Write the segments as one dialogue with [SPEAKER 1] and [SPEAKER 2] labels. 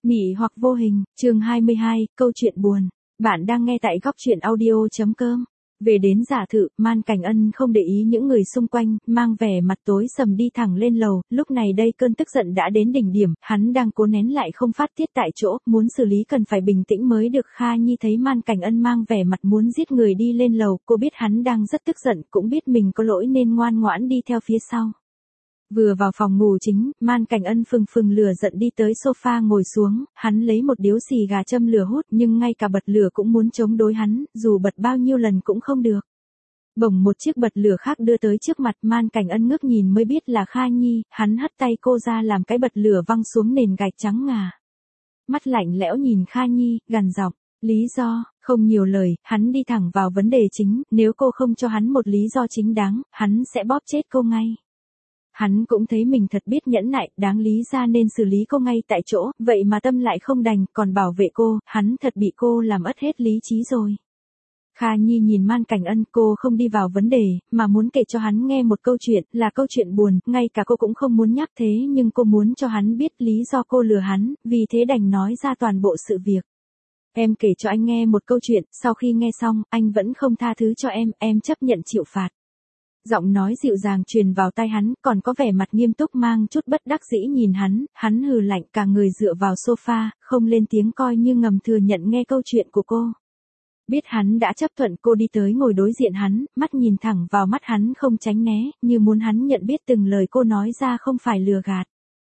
[SPEAKER 1] Nhị hoặc vô hình, chương 22, câu chuyện buồn. Bạn đang nghe tại góc truyện audio.com. Về đến giả thự, Man Cảnh Ân không để ý những người xung quanh, mang vẻ mặt tối sầm đi thẳng lên lầu, lúc này đây cơn tức giận đã đến đỉnh điểm, hắn đang cố nén lại không phát tiết tại chỗ, muốn xử lý cần phải bình tĩnh mới được. Kha Nhi thấy Man Cảnh Ân mang vẻ mặt muốn giết người đi lên lầu, cô biết hắn đang rất tức giận, cũng biết mình có lỗi nên ngoan ngoãn đi theo phía sau. Vừa vào phòng ngủ chính, Man Cảnh Ân phừng lửa giận đi tới sofa ngồi xuống, hắn lấy một điếu xì gà châm lửa hút nhưng ngay cả bật lửa cũng muốn chống đối hắn, dù bật bao nhiêu lần cũng không được. Bỗng một chiếc bật lửa khác đưa tới trước mặt, Man Cảnh Ân ngước nhìn mới biết là Kha Nhi, hắn hất tay cô ra làm cái bật lửa văng xuống nền gạch trắng ngà. Mắt lạnh lẽo nhìn Kha Nhi, gằn giọng, lý do, không nhiều lời, hắn đi thẳng vào vấn đề chính, nếu cô không cho hắn một lý do chính đáng, hắn sẽ bóp chết cô ngay. Hắn cũng thấy mình thật biết nhẫn nại, đáng lý ra nên xử lý cô ngay tại chỗ, vậy mà tâm lại không đành, còn bảo vệ cô, hắn thật bị cô làm ất hết lý trí rồi. Kha Nhi nhìn Man Cảnh Ân, cô không đi vào vấn đề, mà muốn kể cho hắn nghe một câu chuyện, là câu chuyện buồn, ngay cả cô cũng không muốn nhắc thế nhưng cô muốn cho hắn biết lý do cô lừa hắn, vì thế đành nói ra toàn bộ sự việc. Em kể cho anh nghe một câu chuyện, sau khi nghe xong, anh vẫn không tha thứ cho em chấp nhận chịu phạt. Giọng nói dịu dàng truyền vào tai hắn, còn có vẻ mặt nghiêm túc mang chút bất đắc dĩ nhìn hắn hừ lạnh cả người dựa vào sofa, không lên tiếng coi như ngầm thừa nhận nghe câu chuyện của cô. Biết hắn đã chấp thuận cô đi tới ngồi đối diện hắn, mắt nhìn thẳng vào mắt hắn không tránh né, như muốn hắn nhận biết từng lời cô nói ra không phải lừa gạt.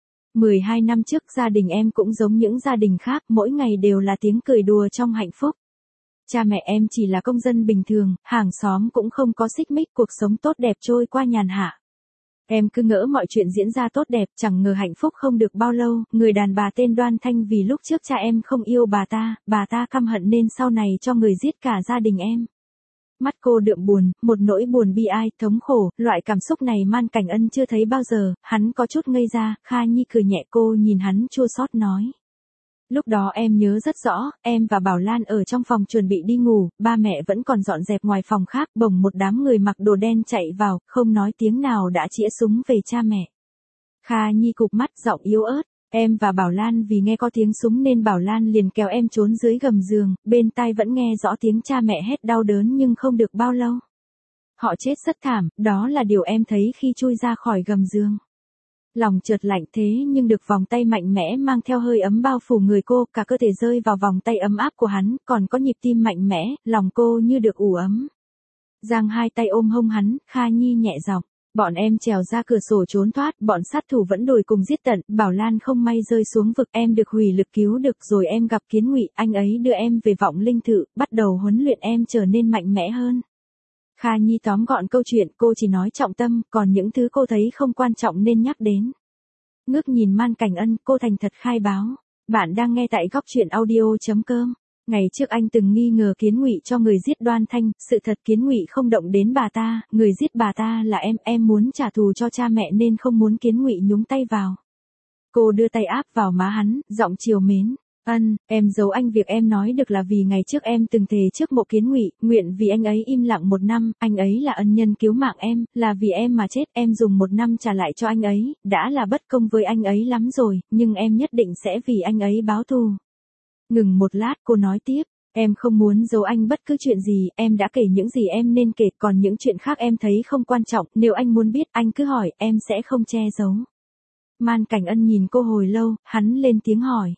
[SPEAKER 1] 12 năm trước gia đình em cũng giống những gia đình khác, mỗi ngày đều là tiếng cười đùa trong hạnh phúc. Cha mẹ em chỉ là công dân bình thường, hàng xóm cũng không có xích mích, cuộc sống tốt đẹp trôi qua nhàn hạ. Em cứ ngỡ mọi chuyện diễn ra tốt đẹp, chẳng ngờ hạnh phúc không được bao lâu, người đàn bà tên Đoan Thanh vì lúc trước cha em không yêu bà ta căm hận nên sau này cho người giết cả gia đình em. Mắt cô đượm buồn, một nỗi buồn bi ai, thống khổ, loại cảm xúc này Man Cảnh Ân chưa thấy bao giờ, hắn có chút ngây ra. Kha Nhi cười nhẹ, cô nhìn hắn chua xót nói. Lúc đó em nhớ rất rõ, em và Bảo Lan ở trong phòng chuẩn bị đi ngủ, ba mẹ vẫn còn dọn dẹp ngoài phòng khác, bỗng một đám người mặc đồ đen chạy vào, không nói tiếng nào đã chĩa súng về cha mẹ. Kha Nhi cụp mắt, giọng yếu ớt, em và Bảo Lan vì nghe có tiếng súng nên Bảo Lan liền kéo em trốn dưới gầm giường, bên tai vẫn nghe rõ tiếng cha mẹ hét đau đớn nhưng không được bao lâu. Họ chết rất thảm, đó là điều em thấy khi chui ra khỏi gầm giường. Lòng chợt lạnh thế nhưng được vòng tay mạnh mẽ mang theo hơi ấm bao phủ người cô, cả cơ thể rơi vào vòng tay ấm áp của hắn, còn có nhịp tim mạnh mẽ, lòng cô như được ủ ấm. Giang hai tay ôm hông hắn, Kha Nhi nhẹ giọng, bọn em trèo ra cửa sổ trốn thoát, bọn sát thủ vẫn đuổi cùng giết tận, Bảo Lan không may rơi xuống vực, em được hủy lực cứu được rồi em gặp Kiến Ngụy, anh ấy đưa em về vọng linh thự, bắt đầu huấn luyện em trở nên mạnh mẽ hơn. Kha Nhi tóm gọn câu chuyện, cô chỉ nói trọng tâm, còn những thứ cô thấy không quan trọng nên nhắc đến. Ngước nhìn Man Cảnh Ân, cô thành thật khai báo. Bạn đang nghe tại góc truyện audio.com. Ngày trước anh từng nghi ngờ Kiến Ngụy cho người giết Đoan Thanh, sự thật Kiến Ngụy không động đến bà ta, người giết bà ta là em muốn trả thù cho cha mẹ nên không muốn Kiến Ngụy nhúng tay vào. Cô đưa tay áp vào má hắn, giọng trìu mến. Ân, em giấu anh việc em nói được là vì ngày trước em từng thề trước mộ Kiến Ngụy, nguyện vì anh ấy im lặng 1 năm, anh ấy là ân nhân cứu mạng em, là vì em mà chết, em dùng 1 năm trả lại cho anh ấy, đã là bất công với anh ấy lắm rồi, nhưng em nhất định sẽ vì anh ấy báo thù. Ngừng một lát, cô nói tiếp, em không muốn giấu anh bất cứ chuyện gì, em đã kể những gì em nên kể, còn những chuyện khác em thấy không quan trọng, nếu anh muốn biết, anh cứ hỏi, em sẽ không che giấu. Man Cảnh Ân nhìn cô hồi lâu, hắn lên tiếng hỏi.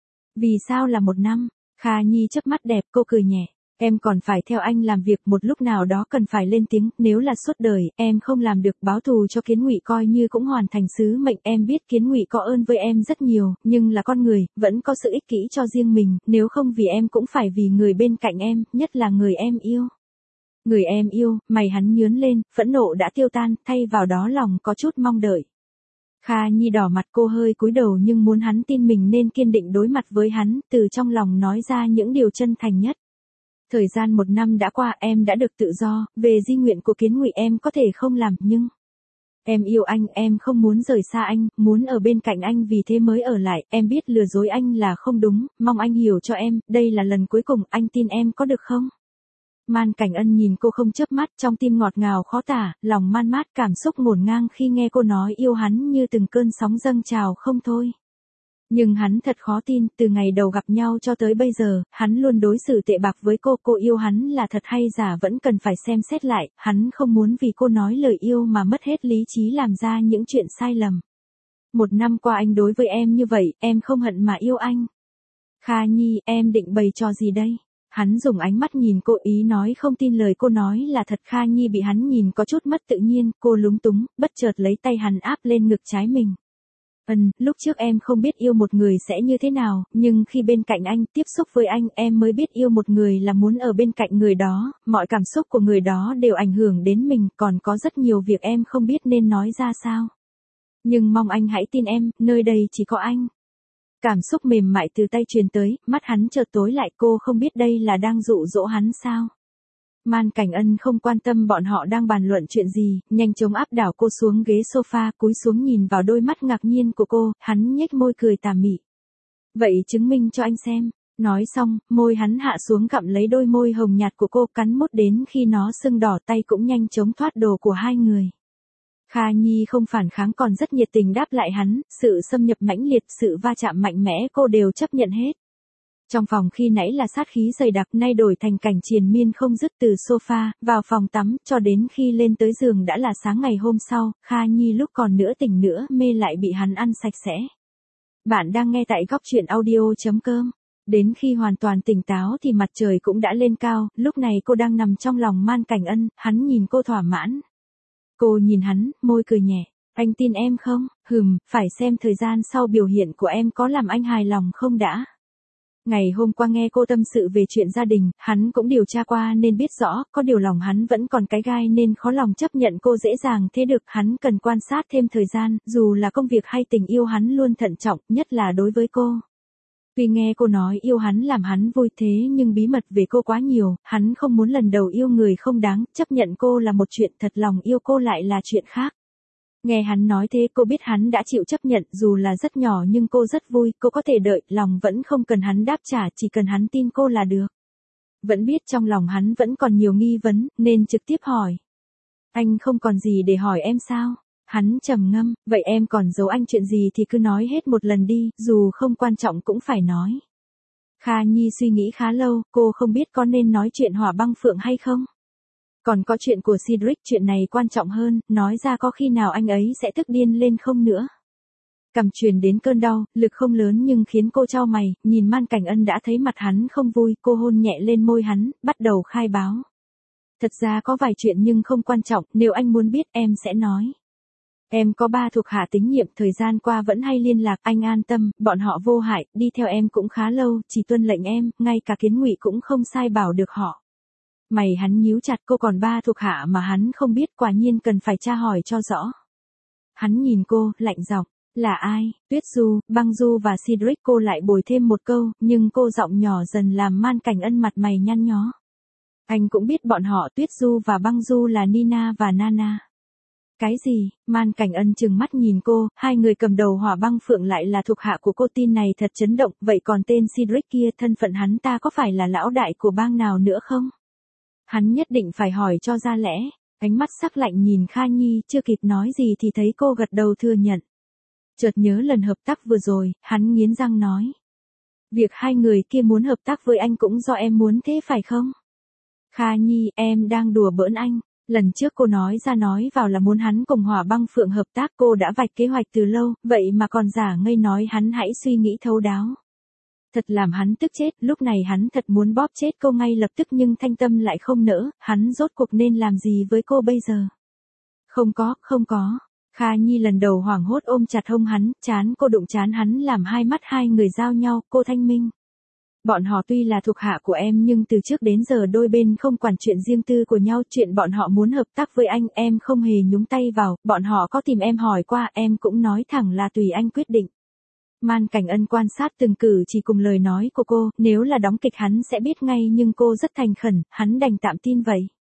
[SPEAKER 1] Vì sao là 1 năm? Kha Nhi chớp mắt đẹp, cô cười nhẹ. Em còn phải theo anh làm việc, một lúc nào đó cần phải lên tiếng, nếu là suốt đời, em không làm được, báo thù cho Kiến Ngụy coi như cũng hoàn thành sứ mệnh, em biết Kiến Ngụy có ơn với em rất nhiều, nhưng là con người, vẫn có sự ích kỷ cho riêng mình, nếu không vì em cũng phải vì người bên cạnh em, nhất là người em yêu. Người em yêu, mày hắn nhướng lên, phẫn nộ đã tiêu tan, thay vào đó lòng có chút mong đợi. Kha Nhi đỏ mặt, cô hơi cúi đầu nhưng muốn hắn tin mình nên kiên định đối mặt với hắn, từ trong lòng nói ra những điều chân thành nhất. Thời gian 1 năm đã qua, em đã được tự do, về di nguyện của Kiến Ngụy em có thể không làm, nhưng em yêu anh, em không muốn rời xa anh, muốn ở bên cạnh anh vì thế mới ở lại, em biết lừa dối anh là không đúng, mong anh hiểu cho em, đây là lần cuối cùng, anh tin em có được không? Man Cảnh Ân nhìn cô không chớp mắt, trong tim ngọt ngào khó tả, lòng man mát, cảm xúc ngổn ngang khi nghe cô nói yêu hắn như từng cơn sóng dâng trào không thôi. Nhưng hắn thật khó tin, từ ngày đầu gặp nhau cho tới bây giờ, hắn luôn đối xử tệ bạc với cô yêu hắn là thật hay giả vẫn cần phải xem xét lại, hắn không muốn vì cô nói lời yêu mà mất hết lý trí làm ra những chuyện sai lầm. 1 năm qua anh đối với em như vậy, em không hận mà yêu anh. Kha Nhi, em định bày trò gì đây? Hắn dùng ánh mắt nhìn cô ý nói không tin lời cô nói là thật. Kha Nhi bị hắn nhìn có chút mất tự nhiên, cô lúng túng, bất chợt lấy tay hắn áp lên ngực trái mình. Lúc trước em không biết yêu một người sẽ như thế nào, nhưng khi bên cạnh anh, tiếp xúc với anh, em mới biết yêu một người là muốn ở bên cạnh người đó, mọi cảm xúc của người đó đều ảnh hưởng đến mình, còn có rất nhiều việc em không biết nên nói ra sao. Nhưng mong anh hãy tin em, nơi đây chỉ có anh. Cảm xúc mềm mại từ tay truyền tới, mắt hắn chợt tối lại, cô không biết đây là đang dụ dỗ hắn sao. Man Cảnh Ân không quan tâm bọn họ đang bàn luận chuyện gì, nhanh chóng áp đảo cô xuống ghế sofa, cúi xuống nhìn vào đôi mắt ngạc nhiên của cô, hắn nhếch môi cười tà mị. Vậy chứng minh cho anh xem. Nói xong, môi hắn hạ xuống gặm lấy đôi môi hồng nhạt của cô, cắn mốt đến khi nó sưng đỏ, tay cũng nhanh chóng thoát đồ của hai người. Kha Nhi không phản kháng còn rất nhiệt tình đáp lại hắn, sự xâm nhập mãnh liệt, sự va chạm mạnh mẽ cô đều chấp nhận hết. Trong phòng khi nãy là sát khí dày đặc nay đổi thành cảnh triền miên không dứt từ sofa, vào phòng tắm, cho đến khi lên tới giường đã là sáng ngày hôm sau, Kha Nhi lúc còn nửa tỉnh nửa mê lại bị hắn ăn sạch sẽ. Bạn đang nghe tại góc truyện audio.com. Đến khi hoàn toàn tỉnh táo thì mặt trời cũng đã lên cao, lúc này cô đang nằm trong lòng Man Cảnh Ân, hắn nhìn cô thỏa mãn. Cô nhìn hắn, môi cười nhẹ, anh tin em không? Phải xem thời gian sau biểu hiện của em có làm anh hài lòng không đã. Ngày hôm qua nghe cô tâm sự về chuyện gia đình, hắn cũng điều tra qua nên biết rõ, có điều lòng hắn vẫn còn cái gai nên khó lòng chấp nhận cô dễ dàng thế được, hắn cần quan sát thêm thời gian, dù là công việc hay tình yêu hắn luôn thận trọng, nhất là đối với cô. Tuy nghe cô nói yêu hắn làm hắn vui thế nhưng bí mật về cô quá nhiều, hắn không muốn lần đầu yêu người không đáng, chấp nhận cô là một chuyện, thật lòng yêu cô lại là chuyện khác. Nghe hắn nói thế cô biết hắn đã chịu chấp nhận dù là rất nhỏ nhưng cô rất vui, cô có thể đợi, lòng vẫn không cần hắn đáp trả, chỉ cần hắn tin cô là được. Vẫn biết trong lòng hắn vẫn còn nhiều nghi vấn, nên trực tiếp hỏi. Anh không còn gì để hỏi em sao? Hắn trầm ngâm, vậy em còn giấu anh chuyện gì thì cứ nói hết một lần đi, dù không quan trọng cũng phải nói. Kha Nhi suy nghĩ khá lâu, cô không biết có nên nói chuyện Hỏa Băng Phượng hay không. Còn có chuyện của Cedric, chuyện này quan trọng hơn, nói ra có khi nào anh ấy sẽ tức điên lên không nữa. Cằm truyền đến cơn đau, lực không lớn nhưng khiến cô chau mày, nhìn Man Cảnh Ân đã thấy mặt hắn không vui, cô hôn nhẹ lên môi hắn, bắt đầu khai báo. Thật ra có vài chuyện nhưng không quan trọng, nếu anh muốn biết em sẽ nói. Em có 3 thuộc hạ tín nhiệm, thời gian qua vẫn hay liên lạc, anh an tâm, bọn họ vô hại, đi theo em cũng khá lâu, chỉ tuân lệnh em, ngay cả Kiến Ngụy cũng không sai bảo được họ. Mày hắn nhíu chặt, cô còn 3 thuộc hạ mà hắn không biết, quả nhiên cần phải tra hỏi cho rõ. Hắn nhìn cô, lạnh giọng, là ai? Tuyết Du, Băng Du và Cedric. Cô lại bồi thêm một câu, nhưng cô giọng nhỏ dần làm Man Cảnh Ân mặt mày nhăn nhó. Anh cũng biết bọn họ, Tuyết Du và Băng Du là Nina và Nana. Cái gì? Man Cảnh Ân trừng mắt nhìn cô, hai người cầm đầu Hỏa Băng Phượng lại là thuộc hạ của cô, tin này thật chấn động, vậy còn tên Cedric kia, thân phận hắn ta có phải là lão đại của bang nào nữa không? Hắn nhất định phải hỏi cho ra lẽ, ánh mắt sắc lạnh nhìn Kha Nhi, chưa kịp nói gì thì thấy cô gật đầu thừa nhận. Chợt nhớ lần hợp tác vừa rồi, hắn nghiến răng nói. Việc hai người kia muốn hợp tác với anh cũng do em muốn thế phải không? Kha Nhi, em đang đùa bỡn anh. Lần trước cô nói ra nói vào là muốn hắn cùng Hỏa Băng Phượng hợp tác, cô đã vạch kế hoạch từ lâu, vậy mà còn giả ngây nói hắn hãy suy nghĩ thấu đáo. Thật làm hắn tức chết, lúc này hắn thật muốn bóp chết cô ngay lập tức nhưng thanh tâm lại không nỡ, hắn rốt cuộc nên làm gì với cô bây giờ? Không có. Kha Nhi lần đầu hoảng hốt ôm chặt hông hắn, trán cô đụng trán hắn làm hai mắt hai người giao nhau, cô thanh minh. Bọn họ tuy là thuộc hạ của em nhưng từ trước đến giờ đôi bên không quản chuyện riêng tư của nhau, chuyện bọn họ muốn hợp tác với anh, em không hề nhúng tay vào, bọn họ có tìm em hỏi qua, em cũng nói thẳng là tùy anh quyết định. Man Cảnh Ân quan sát từng cử chỉ cùng lời nói của cô, nếu là đóng kịch hắn sẽ biết ngay nhưng cô rất thành khẩn, hắn đành tạm tin vậy.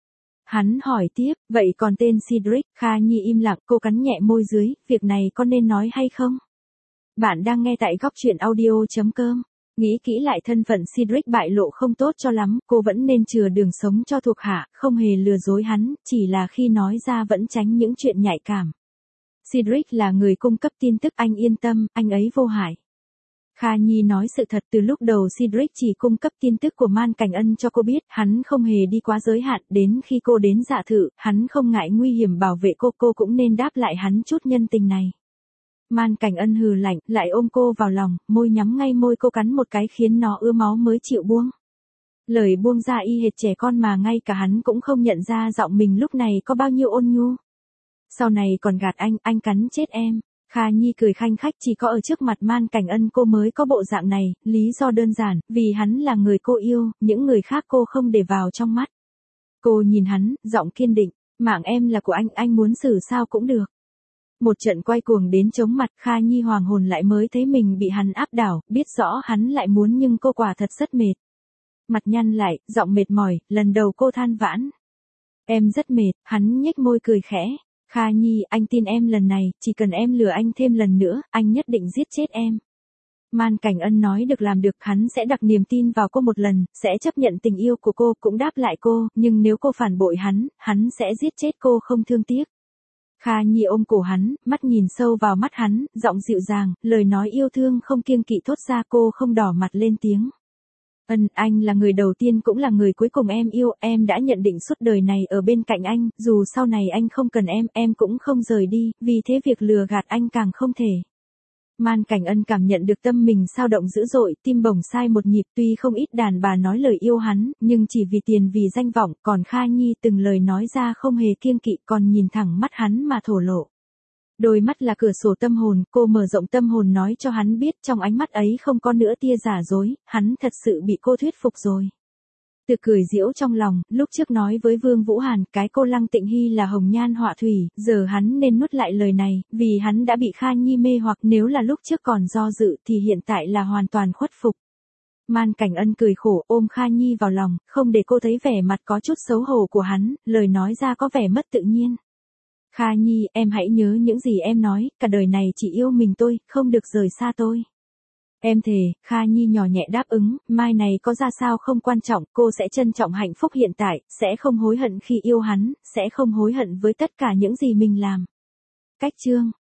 [SPEAKER 1] Hắn hỏi tiếp, vậy còn tên Cedric? Kha Nhi im lặng, cô cắn nhẹ môi dưới, việc này có nên nói hay không? Bạn đang nghe tại góc truyện audio.com. Nghĩ kỹ lại thân phận Cedric bại lộ không tốt cho lắm, cô vẫn nên chừa đường sống cho thuộc hạ, không hề lừa dối hắn, chỉ là khi nói ra vẫn tránh những chuyện nhạy cảm. Cedric là người cung cấp tin tức, anh yên tâm, anh ấy vô hại. Kha Nhi nói sự thật, từ lúc đầu Cedric chỉ cung cấp tin tức của Man Cảnh Ân cho cô biết, hắn không hề đi quá giới hạn, đến khi cô đến dạ thự, hắn không ngại nguy hiểm bảo vệ cô cũng nên đáp lại hắn chút nhân tình này. Man Cảnh Ân hừ lạnh, lại ôm cô vào lòng, môi nhắm ngay môi cô cắn một cái khiến nó ứa máu mới chịu buông. Lời buông ra y hệt trẻ con mà ngay cả hắn cũng không nhận ra giọng mình lúc này có bao nhiêu ôn nhu. Sau này còn gạt anh cắn chết em. Kha Nhi cười khanh khách, chỉ có ở trước mặt Man Cảnh Ân cô mới có bộ dạng này, lý do đơn giản, vì hắn là người cô yêu, những người khác cô không để vào trong mắt. Cô nhìn hắn, giọng kiên định, mạng em là của anh muốn xử sao cũng được. Một trận quay cuồng đến chóng mặt, Kha Nhi hoàng hồn lại mới thấy mình bị hắn áp đảo, biết rõ hắn lại muốn nhưng cô quả thật rất mệt. Mặt nhăn lại, giọng mệt mỏi, lần đầu cô than vãn. Em rất mệt, hắn nhếch môi cười khẽ. Kha Nhi, anh tin em lần này, chỉ cần em lừa anh thêm lần nữa, anh nhất định giết chết em. Man Cảnh Ân nói được làm được, hắn sẽ đặt niềm tin vào cô một lần, sẽ chấp nhận tình yêu của cô, cũng đáp lại cô, nhưng nếu cô phản bội hắn sẽ giết chết cô không thương tiếc. Kha Nhi ôm cổ hắn, mắt nhìn sâu vào mắt hắn, giọng dịu dàng, lời nói yêu thương không kiêng kỵ thốt ra, cô không đỏ mặt lên tiếng. Anh là người đầu tiên cũng là người cuối cùng em yêu, em đã nhận định suốt đời này ở bên cạnh anh, dù sau này anh không cần em cũng không rời đi, vì thế việc lừa gạt anh càng không thể. Man Cảnh Ân cảm nhận được tâm mình xao động dữ dội, tim bồng sai một nhịp, tuy không ít đàn bà nói lời yêu hắn, nhưng chỉ vì tiền vì danh vọng, còn Kha Nhi từng lời nói ra không hề kiêng kỵ, còn nhìn thẳng mắt hắn mà thổ lộ. Đôi mắt là cửa sổ tâm hồn, cô mở rộng tâm hồn nói cho hắn biết trong ánh mắt ấy không có nữa tia giả dối, hắn thật sự bị cô thuyết phục rồi. Tự cười giễu trong lòng, lúc trước nói với Vương Vũ Hàn, cái cô Lăng Tịnh Hy là hồng nhan họa thủy, giờ hắn nên nuốt lại lời này, vì hắn đã bị Kha Nhi mê hoặc, nếu là lúc trước còn do dự thì hiện tại là hoàn toàn khuất phục. Man Cảnh Ân cười khổ ôm Kha Nhi vào lòng, không để cô thấy vẻ mặt có chút xấu hổ của hắn, lời nói ra có vẻ mất tự nhiên. Kha Nhi, em hãy nhớ những gì em nói, cả đời này chỉ yêu mình tôi, không được rời xa tôi. Em thề. Kha Nhi nhỏ nhẹ đáp ứng, mai này có ra sao không quan trọng, cô sẽ trân trọng hạnh phúc hiện tại, sẽ không hối hận khi yêu hắn, sẽ không hối hận với tất cả những gì mình làm. Cách chương